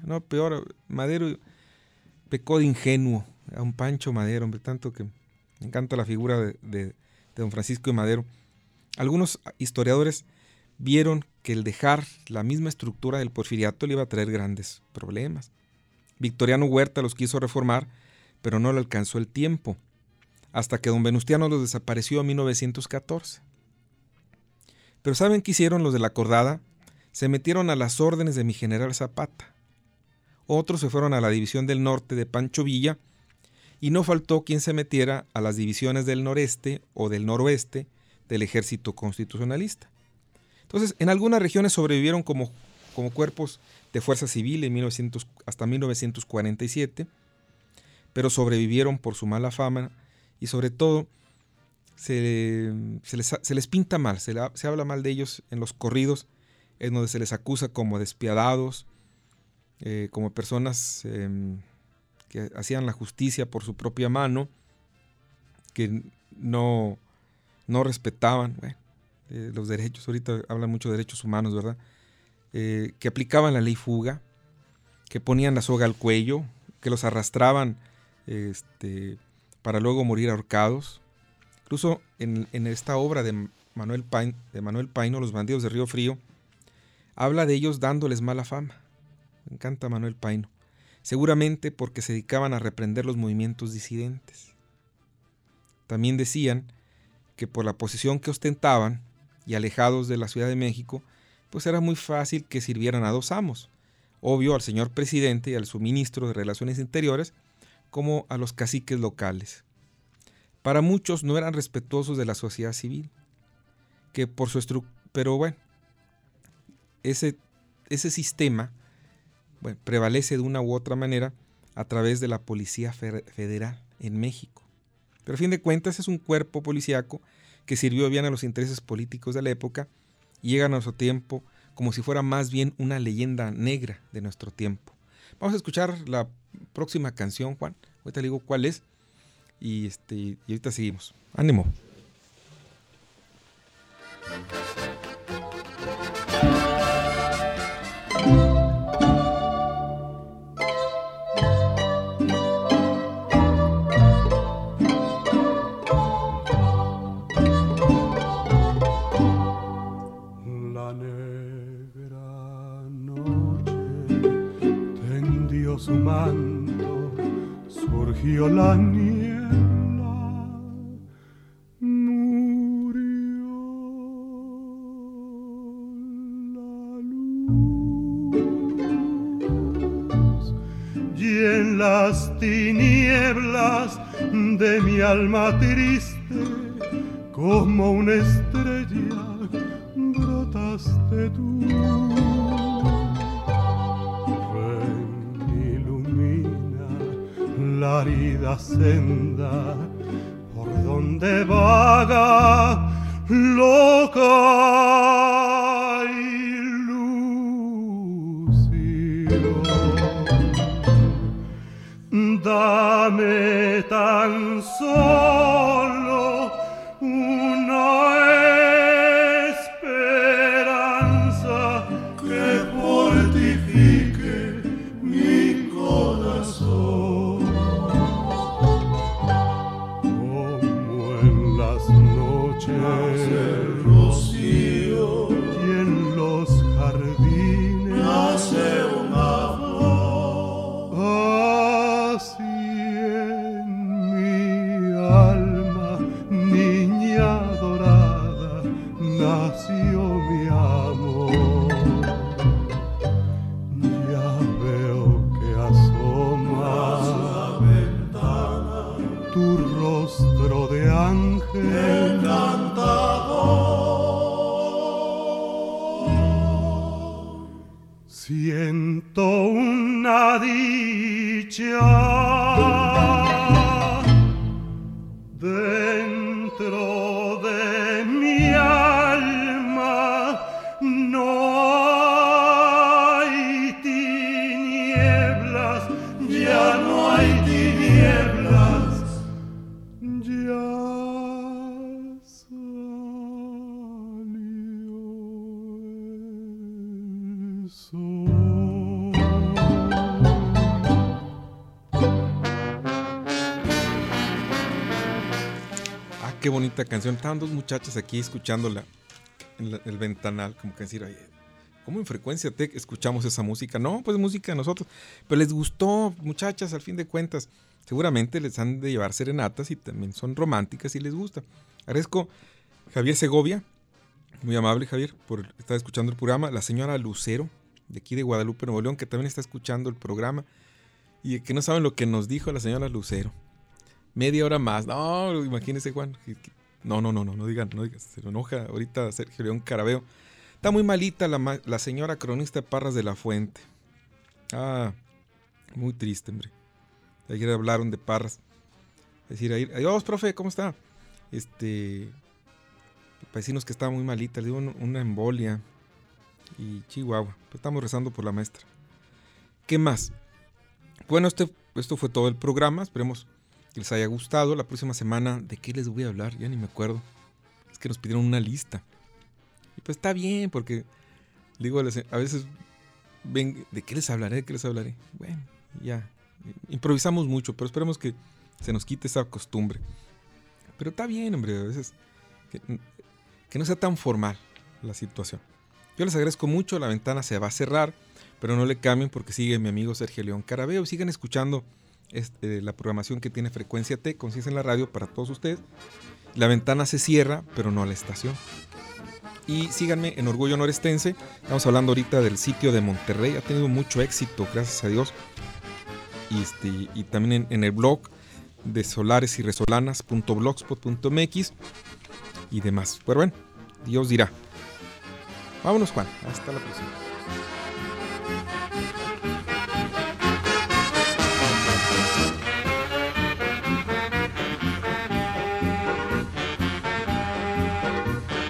Madero pecó de ingenuo, a un Pancho Madero, hombre, tanto que me encanta la figura de don Francisco de Madero. Algunos historiadores vieron que el dejar la misma estructura del porfiriato le iba a traer grandes problemas. Victoriano Huerta los quiso reformar, pero no le alcanzó el tiempo, hasta que don Venustiano los desapareció en 1914. Pero ¿saben qué hicieron los de la Cordada? Se metieron a las órdenes de mi general Zapata. Otros se fueron a la división del norte de Pancho Villa, y no faltó quien se metiera a las divisiones del noreste o del noroeste del ejército constitucionalista. Entonces, en algunas regiones sobrevivieron como cuerpos de fuerza civil hasta 1947, pero sobrevivieron por su mala fama, y sobre todo se les pinta mal, se habla mal de ellos en los corridos, en donde se les acusa como despiadados, como personas que hacían la justicia por su propia mano, que no respetaban los derechos. Ahorita hablan mucho de derechos humanos, ¿verdad? Que aplicaban la ley fuga, que ponían la soga al cuello, que los arrastraban para luego morir ahorcados. Incluso en esta obra de Manuel Paino, Los bandidos de Río Frío, habla de ellos dándoles mala fama. Me encanta Manuel Paino. Seguramente porque se dedicaban a reprender los movimientos disidentes. También decían que por la posición que ostentaban y alejados de la Ciudad de México, pues era muy fácil que sirvieran a dos amos. Obvio al señor presidente y al su ministro de Relaciones Interiores, como a los caciques locales. Para muchos no eran respetuosos de la sociedad civil, que por su pero bueno, ese sistema prevalece de una u otra manera a través de la Policía Federal en México. Pero a fin de cuentas es un cuerpo policíaco que sirvió bien a los intereses políticos de la época y llega a nuestro tiempo como si fuera más bien una leyenda negra de nuestro tiempo. Vamos a escuchar la próxima canción, Juan. Ahorita le digo cuál es y ahorita seguimos. ¡Ánimo! Su manto surgió la niebla, murió la luz, y en las tinieblas de mi alma triste, como una estrella, brotaste tú. la arida senda por donde vaga loca ilusión. Dame tan solo una esperanza que fortifique mi corazón, como en las noches el rocío y en los jardines nace una flor. Así en mi alma, niña dorada, nació mi amor. Ya veo que asoma a la ventana tu rostro de ángel encantador. Siento una dicha dentro de mi alma, no hay tinieblas, ya no hay tinieblas, ya salió el sol. Qué bonita canción. Estaban dos muchachas aquí escuchándola en el ventanal, como que decir, oye, ¿cómo en Frecuencia Tech escuchamos esa música? No, pues música nosotros. Pero les gustó, muchachas, al fin de cuentas. Seguramente les han de llevar serenatas y también son románticas y les gusta. Agradezco a Javier Segovia, muy amable Javier, por estar escuchando el programa. La señora Lucero, de aquí de Guadalupe, Nuevo León, que también está escuchando el programa. Y que no saben lo que nos dijo la señora Lucero. Media hora más. No, imagínese, Juan. No digan, se lo enoja ahorita Sergio León Carabeo. Está muy malita la señora cronista Parras de la Fuente. Ah, muy triste, hombre. Ayer hablaron de Parras. Decir, adiós, profe, ¿cómo está? Para decirnos que estaba muy malita, le dio una embolia. Y Chihuahua. Pues estamos rezando por la maestra. ¿Qué más? Bueno, esto fue todo el programa. Esperemos que les haya gustado. La próxima semana, ¿de qué les voy a hablar? Ya ni me acuerdo. Es que nos pidieron una lista. Y pues está bien, porque digo, a veces ven, ¿de qué les hablaré? Bueno, ya. Improvisamos mucho, pero esperemos que se nos quite esa costumbre. Pero está bien, hombre, a veces que no sea tan formal la situación. Yo les agradezco mucho. La ventana se va a cerrar, pero no le cambien porque sigue mi amigo Sergio León Carabeo. Sigan escuchando la programación que tiene Frecuencia T, Conciencia en la Radio para todos ustedes. La ventana se cierra, pero no la estación. Y síganme en Orgullo Norestense. Estamos hablando ahorita del sitio de Monterrey. Ha tenido mucho éxito, gracias a Dios. Y también en el blog de solaresyresolanas.blogspot.mx y demás. Pero bueno, Dios dirá. Vámonos, Juan. Hasta la próxima.